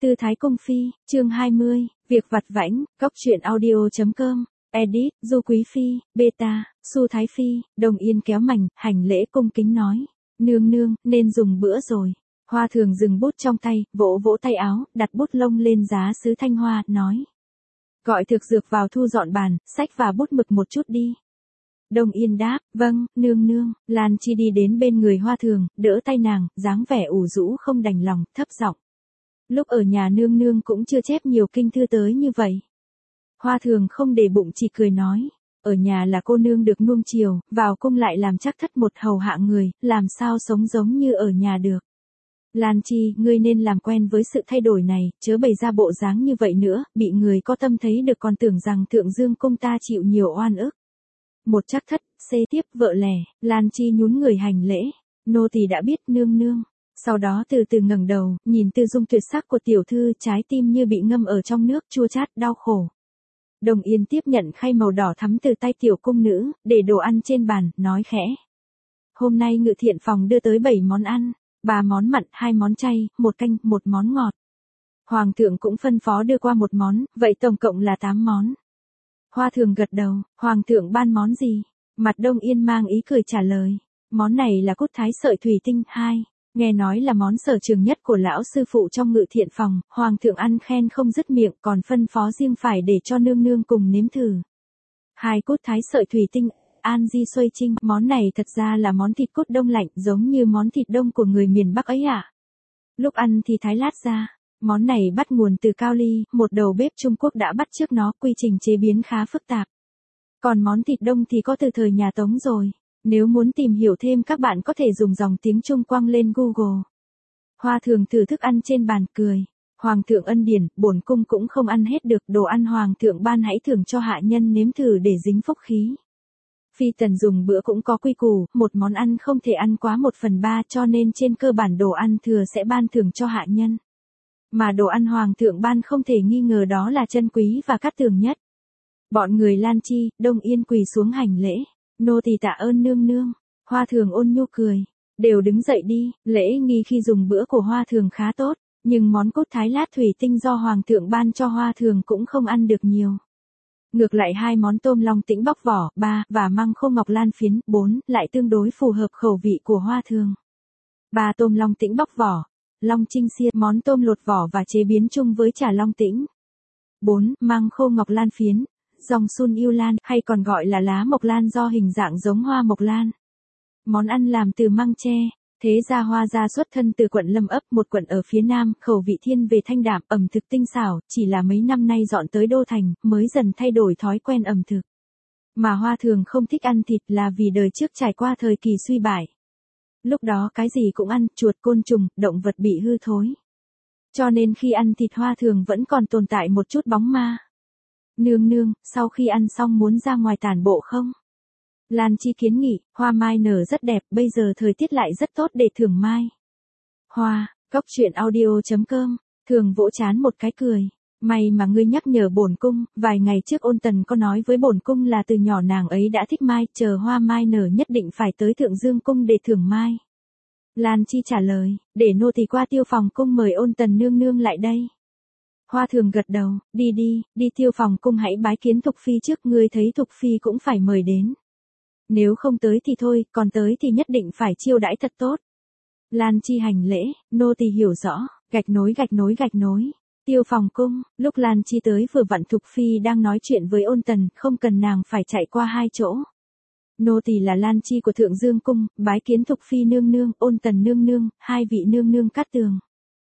Tư Thái Cung Phi, chương 20, việc vặt vãnh, cóc truyện audio.com, edit, Du Quý Phi, beta, Su Thái Phi, Đồng Yên kéo mảnh, hành lễ cung kính nói, nương nương, nên dùng bữa rồi. Hoa Thường dừng bút trong tay, vỗ vỗ tay áo, đặt bút lông lên giá sứ thanh hoa, nói. Gọi thực dược vào thu dọn bàn, sách và bút mực một chút đi. Đồng Yên đáp, vâng, nương nương. Lan Chi đi đến bên người Hoa Thường, đỡ tay nàng, dáng vẻ ủ rũ không đành lòng, thấp giọng. Lúc ở nhà nương nương cũng chưa chép nhiều kinh thư tới như vậy. Hoa Thường không để bụng, chỉ cười nói, ở nhà là cô nương được nuông chiều, vào cung lại làm chắc thất một hầu hạ người, làm sao sống giống như ở nhà được. Lan Chi, ngươi nên làm quen với sự thay đổi này, chớ bày ra bộ dáng như vậy nữa, bị người có tâm thấy được còn tưởng rằng Thượng Dương cung ta chịu nhiều oan ức. Một chắc thất, xê tiếp vợ lẻ, Lan Chi nhún người hành lễ, nô tỳ đã biết nương nương. Sau đó từ từ ngẩng đầu, nhìn tư dung tuyệt sắc của tiểu thư, trái tim như bị ngâm ở trong nước chua chát đau khổ. Đồng Yên tiếp nhận khay màu đỏ thắm từ tay tiểu cung nữ, để đồ ăn trên bàn, nói khẽ. Hôm nay Ngự Thiện phòng đưa tới 7 món ăn, 3 món mặn, 2 món chay, 1 canh, 1 món ngọt. Hoàng thượng cũng phân phó đưa qua 1 món, vậy tổng cộng là 8 món. Hoa Thường gật đầu, Hoàng thượng ban món gì? Mặt Đông Yên mang ý cười trả lời. Món này là cốt thái sợi thủy tinh 2. Nghe nói là món sở trường nhất của lão sư phụ trong Ngự Thiện phòng, Hoàng thượng ăn khen không dứt miệng, còn phân phó riêng phải để cho nương nương cùng nếm thử. 2 cốt thái sợi thủy tinh, An Di Xuôi Trinh, món này thật ra là món thịt cốt đông lạnh, giống như món thịt đông của người miền Bắc ấy ạ. Lúc ăn thì thái lát ra. Món này bắt nguồn từ Cao Ly, một đầu bếp Trung Quốc đã bắt chước nó, quy trình chế biến khá phức tạp. Còn món thịt đông thì có từ thời nhà Tống rồi. Nếu muốn tìm hiểu thêm các bạn có thể dùng dòng tiếng Trung quăng lên Google. Hoa Thường thử thức ăn trên bàn cười. Hoàng thượng ân điển, bổn cung cũng không ăn hết được, đồ ăn Hoàng thượng ban hãy thưởng cho hạ nhân nếm thử để dính phúc khí. Phi tần dùng bữa cũng có quy củ, một món ăn không thể ăn quá 1/3, cho nên trên cơ bản đồ ăn thừa sẽ ban thưởng cho hạ nhân. Mà đồ ăn Hoàng thượng ban không thể nghi ngờ đó là chân quý và cát tường nhất. Bọn người Lan Chi, Đông Yên quỳ xuống hành lễ. Nô tỳ tạ ơn nương nương. Hoa Thường ôn nhu cười. Đều đứng dậy đi, lễ nghi khi dùng bữa của Hoa Thường khá tốt, nhưng món cốt thái lát thủy tinh do Hoàng thượng ban cho Hoa Thường cũng không ăn được nhiều. Ngược lại 2 món tôm long tĩnh bóc vỏ, 3, và măng khô ngọc lan phiến, 4, lại tương đối phù hợp khẩu vị của Hoa Thường. 3 tôm long tĩnh bóc vỏ, long trinh xiên, món tôm lột vỏ và chế biến chung với chả long tĩnh. 4, măng khô ngọc lan phiến, dòng sun yêu lan, hay còn gọi là lá mộc lan do hình dạng giống hoa mộc lan. Món ăn làm từ măng tre. Thế gia Hoa gia xuất thân từ quận Lâm Ấp, một quận ở phía nam, khẩu vị thiên về thanh đạm, ẩm thực tinh xảo, chỉ là mấy năm nay dọn tới Đô Thành, mới dần thay đổi thói quen ẩm thực. Mà Hoa Thường không thích ăn thịt là vì đời trước trải qua thời kỳ suy bại. Lúc đó cái gì cũng ăn, chuột, côn trùng, động vật bị hư thối. Cho nên khi ăn thịt Hoa Thường vẫn còn tồn tại một chút bóng ma. Nương nương, sau khi ăn xong muốn ra ngoài tản bộ không? Lan Chi kiến nghị, hoa mai nở rất đẹp, bây giờ thời tiết lại rất tốt để thưởng mai. Hoa, cóc truyện audio.com, Thường vỗ chán một cái cười. May mà ngươi nhắc nhở bổn cung, vài ngày trước Ôn Tần có nói với bổn cung là từ nhỏ nàng ấy đã thích mai, chờ hoa mai nở nhất định phải tới Thượng Dương cung để thưởng mai. Lan Chi trả lời, để nô tỳ qua Tiêu phòng cung mời Ôn Tần nương nương lại đây. Hoa Thường gật đầu, đi Tiêu phòng cung hãy bái kiến Thục Phi trước, ngươi thấy Thục Phi cũng phải mời đến. Nếu không tới thì thôi, còn tới thì nhất định phải chiêu đãi thật tốt. Lan Chi hành lễ, nô tỳ hiểu rõ, gạch nối. Tiêu phòng cung, lúc Lan Chi tới vừa vặn Thục Phi đang nói chuyện với Ôn Tần, không cần nàng phải chạy qua 2 chỗ. Nô tỳ là Lan Chi của Thượng Dương cung, bái kiến Thục Phi nương nương, Ôn Tần nương nương, 2 vị nương nương cát tường.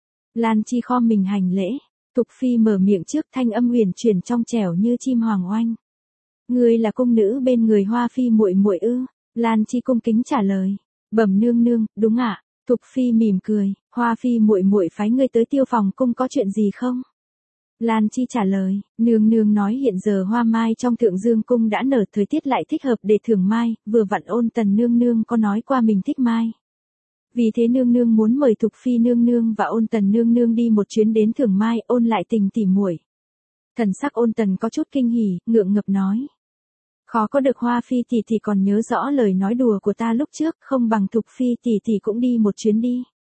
Lan Chi khom mình hành lễ. Thục Phi mở miệng trước, thanh âm huyền chuyển trong trẻo như chim hoàng oanh. Ngươi là cung nữ bên người Hoa Phi muội muội ư? Lan Chi cung kính trả lời. Bẩm nương nương, đúng ạ. Thục Phi mỉm cười, Hoa Phi muội muội phái ngươi tới Tiêu phòng cung có chuyện gì không? Lan Chi trả lời, nương nương nói hiện giờ hoa mai trong Thượng Dương cung đã nở, thời tiết lại thích hợp để thưởng mai, vừa vặn Ôn Tần nương nương có nói qua mình thích mai. Vì thế nương nương muốn mời Thục Phi nương nương và Ôn Tần nương nương đi một chuyến đến thưởng mai, ôn lại tình tỉ muội. Thần sắc Ôn Tần có chút kinh hỉ, ngượng ngập nói. Khó có được Hoa Phi tỷ tỷ còn nhớ rõ lời nói đùa của ta lúc trước, không bằng Thục Phi tỷ tỷ cũng đi một chuyến đi.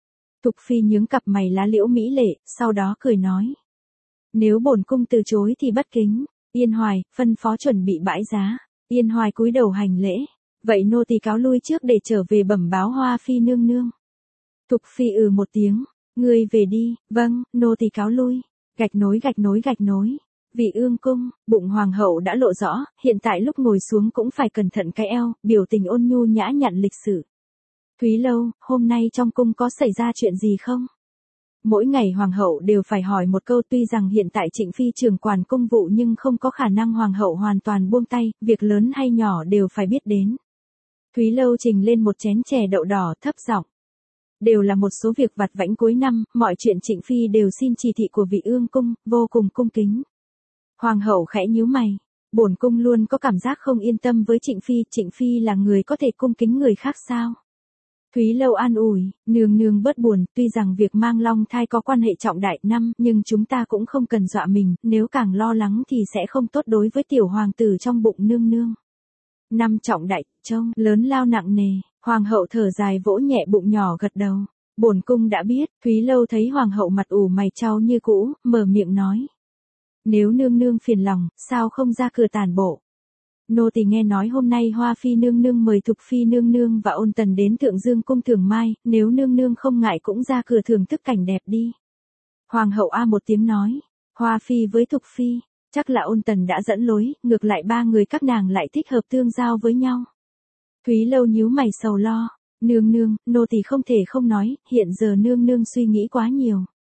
Thục Phi nhướng cặp mày lá liễu mỹ lệ, sau đó cười nói. Nếu bổn cung từ chối thì bất kính. Yên Hoài, phân phó chuẩn bị bãi giá. Yên Hoài cúi đầu hành lễ. Vậy nô tỳ cáo lui trước để trở về bẩm báo Hoa Phi nương nương. Thục Phi một tiếng. Ngươi về đi, vâng, nô tỳ cáo lui. Gạch nối gạch nối gạch nối. Vị ương cung, bụng hoàng hậu đã lộ rõ, hiện tại lúc ngồi xuống cũng phải cẩn thận cái eo, biểu tình ôn nhu nhã nhặn lịch sự. Thúy Lâu, hôm nay trong cung có xảy ra chuyện gì không? Mỗi ngày hoàng hậu đều phải hỏi một câu, tuy rằng hiện tại Trịnh Phi trưởng quản công vụ nhưng không có khả năng hoàng hậu hoàn toàn buông tay, việc lớn hay nhỏ đều phải biết đến. Thúy Lâu trình lên một chén chè đậu đỏ thấp giọng. Đều là một số việc vặt vãnh cuối năm, mọi chuyện Trịnh Phi đều xin chỉ thị của vị ương cung, vô cùng cung kính. Hoàng hậu khẽ nhíu mày. Bổn cung luôn có cảm giác không yên tâm với Trịnh Phi là người có thể cung kính người khác sao? Thúy Lâu an ủi, nương nương bớt buồn, tuy rằng việc mang long thai có quan hệ trọng đại năm, nhưng chúng ta cũng không cần dọa mình, nếu càng lo lắng thì sẽ không tốt đối với tiểu hoàng tử trong bụng nương nương. Năm trọng đại, trông, lớn lao nặng nề, hoàng hậu thở dài vỗ nhẹ bụng nhỏ gật đầu. Bổn cung đã biết, Thúy Lâu thấy hoàng hậu mặt ủ mày chau như cũ, mở miệng nói. Nếu nương nương phiền lòng, sao không ra cửa tản bộ? Nô tỳ nghe nói hôm nay Hoa Phi nương nương mời Thục Phi nương nương và Ôn Tần đến Thượng Dương cung thưởng mai, nếu nương nương không ngại cũng ra cửa thưởng thức cảnh đẹp đi. Hoàng hậu một tiếng nói, Hoa Phi với Thục Phi, chắc là Ôn Tần đã dẫn lối, ngược lại ba người các nàng lại thích hợp tương giao với nhau. Thúy Lâu nhíu mày sầu lo, nương nương, nô tỳ không thể không nói, hiện giờ nương nương suy nghĩ quá nhiều.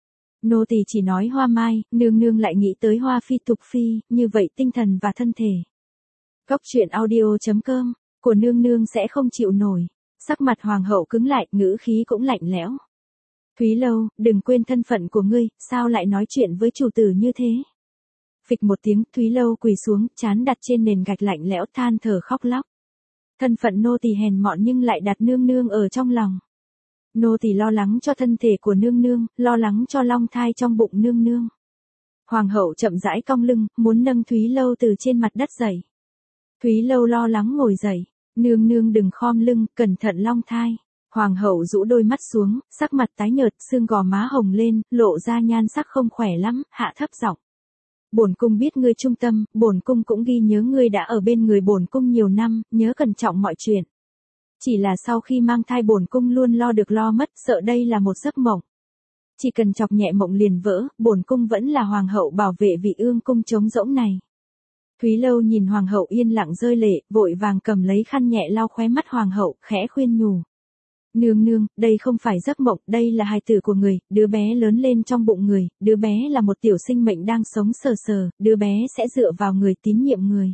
Nô tỳ chỉ nói Hoa Mai, nương nương lại nghĩ tới Hoa Phi Thục Phi, như vậy tinh thần và thân thể. Góc truyện audio.com, của nương nương sẽ không chịu nổi. Sắc mặt hoàng hậu cứng lại, ngữ khí cũng lạnh lẽo. Thúy Lâu, đừng quên thân phận của ngươi, sao lại nói chuyện với chủ tử như thế? Phịch một tiếng, Thúy Lâu quỳ xuống, trán đặt trên nền gạch lạnh lẽo than thở khóc lóc. Thân phận nô tỳ hèn mọn nhưng lại đặt nương nương ở trong lòng. Nô tỳ lo lắng cho thân thể của nương nương, lo lắng cho long thai trong bụng nương nương. Hoàng hậu chậm rãi cong lưng, muốn nâng Thúy Lâu từ trên mặt đất dậy. Thúy Lâu lo lắng ngồi dậy, nương nương đừng khom lưng, cẩn thận long thai. Hoàng hậu rũ đôi mắt xuống, sắc mặt tái nhợt, xương gò má hồng lên, lộ ra nhan sắc không khỏe lắm, hạ thấp giọng. Bổn cung biết ngươi trung tâm, bổn cung cũng ghi nhớ ngươi đã ở bên người bổn cung nhiều năm, nhớ cẩn trọng mọi chuyện. Chỉ là sau khi mang thai bổn cung luôn lo được lo mất, sợ đây là một giấc mộng. Chỉ cần chọc nhẹ mộng liền vỡ, bổn cung vẫn là hoàng hậu bảo vệ vị ương cung trống rỗng này. Thúy Lâu nhìn hoàng hậu yên lặng rơi lệ, vội vàng cầm lấy khăn nhẹ lau khóe mắt hoàng hậu, khẽ khuyên nhủ. Nương nương, đây không phải giấc mộng, đây là hài tử của người, đứa bé lớn lên trong bụng người, đứa bé là một tiểu sinh mệnh đang sống sờ sờ, đứa bé sẽ dựa vào người, tín nhiệm người.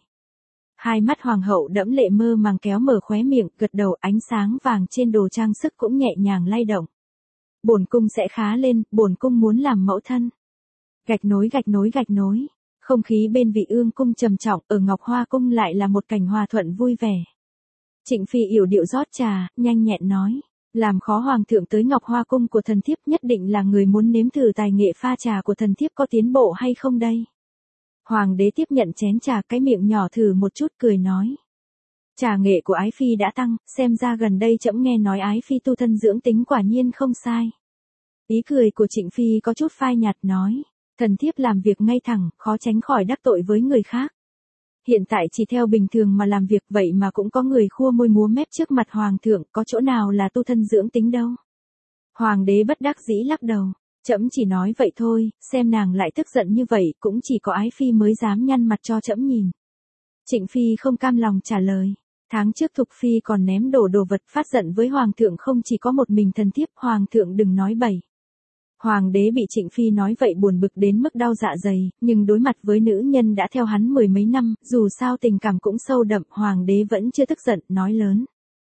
Hai mắt hoàng hậu đẫm lệ mơ màng kéo mở khóe miệng, gật đầu, ánh sáng vàng trên đồ trang sức cũng nhẹ nhàng lay động. Bổn cung sẽ khá lên, bổn cung muốn làm mẫu thân. Gạch nối gạch nối gạch nối. Không khí bên vị ương cung trầm trọng, ở Ngọc Hoa cung lại là một cảnh hòa thuận vui vẻ. Trịnh Phi yểu điệu rót trà, nhanh nhẹn nói. Làm khó hoàng thượng tới Ngọc Hoa cung của thần thiếp nhất định là người muốn nếm thử tài nghệ pha trà của thần thiếp có tiến bộ hay không đây. Hoàng đế tiếp nhận chén trà, cái miệng nhỏ thử một chút cười nói. Trà nghệ của ái phi đã tăng, xem ra gần đây trẫm nghe nói ái phi tu thân dưỡng tính quả nhiên không sai. Ý cười của Trịnh Phi có chút phai nhạt nói. Thần thiếp làm việc ngay thẳng, khó tránh khỏi đắc tội với người khác. Hiện tại chỉ theo bình thường mà làm việc, vậy mà cũng có người khua môi múa mép trước mặt hoàng thượng, có chỗ nào là tu thân dưỡng tính đâu. Hoàng đế bất đắc dĩ lắc đầu, trẫm chỉ nói vậy thôi, xem nàng lại tức giận như vậy, cũng chỉ có ái phi mới dám nhăn mặt cho trẫm nhìn. Trịnh Phi không cam lòng trả lời. Tháng trước Thục Phi còn ném đổ đồ vật phát giận với hoàng thượng, không chỉ có một mình thần thiếp, hoàng thượng đừng nói bậy. Hoàng đế bị Trịnh Phi nói vậy buồn bực đến mức đau dạ dày, nhưng đối mặt với nữ nhân đã theo hắn mười mấy năm, dù sao tình cảm cũng sâu đậm, hoàng đế vẫn chưa tức giận, nói lớn.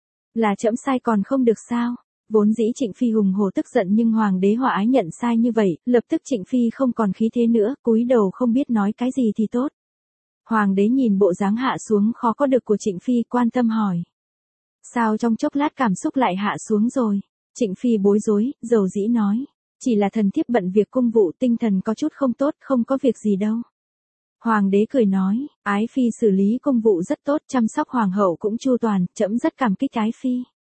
Là trẫm sai còn không được sao? Vốn dĩ Trịnh Phi hùng hổ tức giận nhưng hoàng đế hòa ái nhận sai như vậy, lập tức Trịnh Phi không còn khí thế nữa, cúi đầu không biết nói cái gì thì tốt. Hoàng đế nhìn bộ dáng hạ xuống khó có được của Trịnh Phi, quan tâm hỏi. Sao trong chốc lát cảm xúc lại hạ xuống rồi? Trịnh Phi bối rối, dầu dĩ nói. Chỉ là thần thiếp bận việc cung vụ, tinh thần có chút không tốt, không có việc gì đâu. Hoàng đế cười nói, ái phi xử lý công vụ rất tốt, chăm sóc hoàng hậu cũng chu toàn, trẫm rất cảm kích ái phi.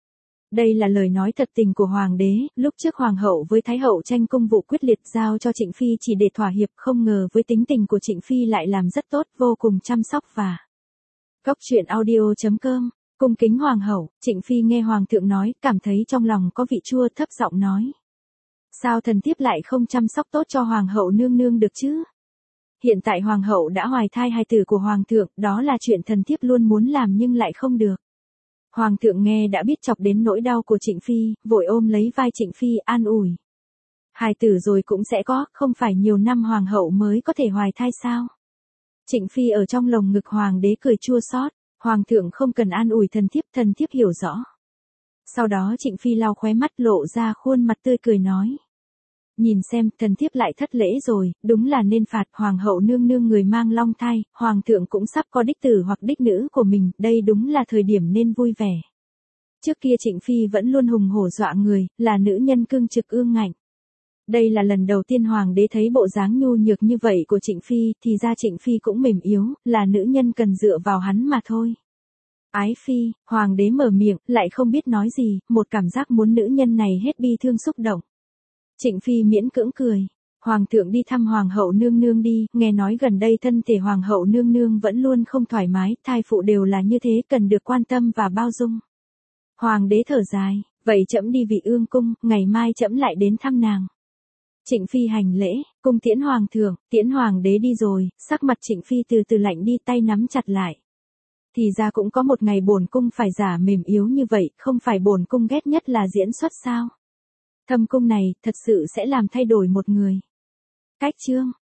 Đây là lời nói thật tình của hoàng đế, lúc trước hoàng hậu với thái hậu tranh công vụ quyết liệt giao cho Trịnh Phi chỉ để thỏa hiệp, không ngờ với tính tình của Trịnh Phi lại làm rất tốt, vô cùng chăm sóc và Góc truyện audio.com. Cung kính hoàng hậu, Trịnh Phi nghe hoàng thượng nói, cảm thấy trong lòng có vị chua, thấp giọng nói. Sao thần thiếp lại không chăm sóc tốt cho hoàng hậu nương nương được chứ? Hiện tại hoàng hậu đã hoài thai hài tử của hoàng thượng, đó là chuyện thần thiếp luôn muốn làm nhưng lại không được. Hoàng thượng nghe đã biết chọc đến nỗi đau của Trịnh Phi, vội ôm lấy vai Trịnh Phi an ủi. Hài tử rồi cũng sẽ có, không phải nhiều năm hoàng hậu mới có thể hoài thai sao? Trịnh Phi ở trong lồng ngực hoàng đế cười chua xót, hoàng thượng không cần an ủi thần thiếp hiểu rõ. Sau đó Trịnh Phi lau khóe mắt lộ ra khuôn mặt tươi cười nói. Nhìn xem, thần thiếp lại thất lễ rồi, đúng là nên phạt hoàng hậu nương nương người mang long thai, hoàng thượng cũng sắp có đích tử hoặc đích nữ của mình, đây đúng là thời điểm nên vui vẻ. Trước kia Trịnh Phi vẫn luôn hùng hổ dọa người, là nữ nhân cương trực ương ngạnh. Đây là lần đầu tiên hoàng đế thấy bộ dáng nhu nhược như vậy của Trịnh Phi, thì ra Trịnh Phi cũng mềm yếu, là nữ nhân cần dựa vào hắn mà thôi. Ái Phi, hoàng đế mở miệng, lại không biết nói gì, một cảm giác muốn nữ nhân này hết bi thương xúc động. Trịnh Phi miễn cưỡng cười. Hoàng thượng đi thăm hoàng hậu nương nương đi, nghe nói gần đây thân thể hoàng hậu nương nương vẫn luôn không thoải mái, thai phụ đều là như thế, cần được quan tâm và bao dung. Hoàng đế thở dài, vậy trẫm đi Vị Ương cung, ngày mai trẫm lại đến thăm nàng. Trịnh Phi hành lễ, cung tiễn hoàng thượng, tiễn hoàng đế đi rồi, sắc mặt Trịnh Phi từ từ lạnh đi, tay nắm chặt lại. Thì ra cũng có một ngày bổn cung phải giả mềm yếu như vậy, không phải bổn cung ghét nhất là diễn xuất sao? Thâm cung này, thật sự sẽ làm thay đổi một người. Cách chương